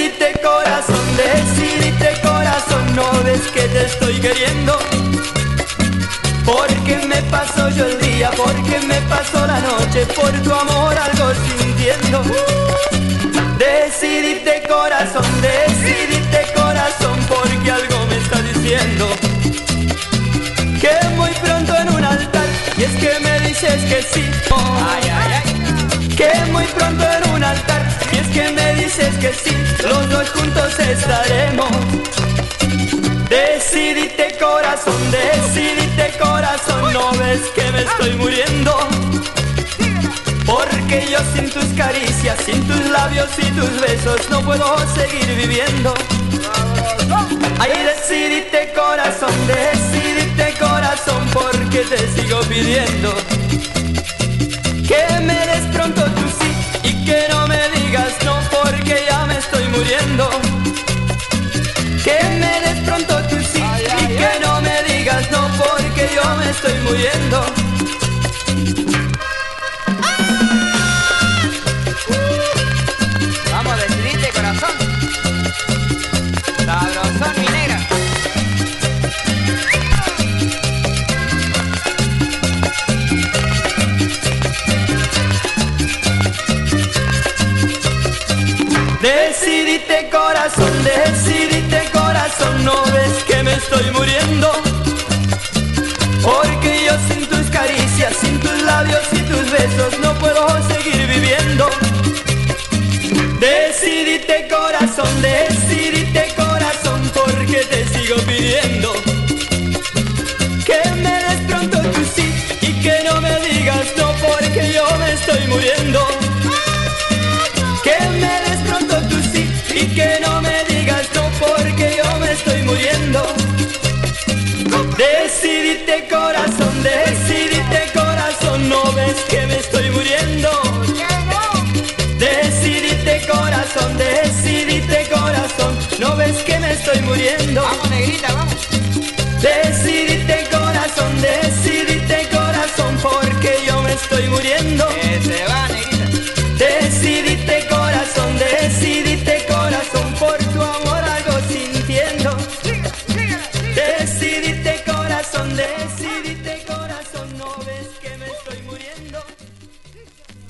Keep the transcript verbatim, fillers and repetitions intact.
Decidite corazón, decidite corazón, no ves que te estoy queriendo. Porque me paso yo el día, porque me paso la noche, por tu amor algo sintiendo. Decidite corazón, decidite corazón, porque algo me está diciendo. Que muy pronto en un altar, y es que me dices que sí. Oh. Ay, ay, ay. Que muy pronto en un altar, y es que me dices que sí, los dos juntos estaremos. Decidite corazón, decidite corazón, no ves que me estoy muriendo. Porque yo sin tus caricias, sin tus labios y tus besos no puedo seguir viviendo. Ay, decidite corazón, decidite corazón, porque te sigo pidiendo. Que me des pronto tu sí y que no me digas no, porque ya me estoy muriendo. Que me des pronto tu sí y que no me digas no, porque yo me estoy muriendo. Vamos, decidite corazón. Sabrosón, mi negra. Decidite corazón, decidite corazón, no ves que me estoy muriendo. Porque yo sin tus caricias, sin tus labios y tus besos no puedo seguir viviendo. Decidite corazón, decidite corazón, porque te sigo pidiendo. Que me des pronto tu sí y que no me digas no, porque yo me estoy muriendo. Que me des pronto tu sí y que no me digas no, porque yo me estoy muriendo. Decidite corazón, decidite corazón, no ves que me estoy muriendo. Decidite corazón, decidite corazón, no ves que me estoy muriendo.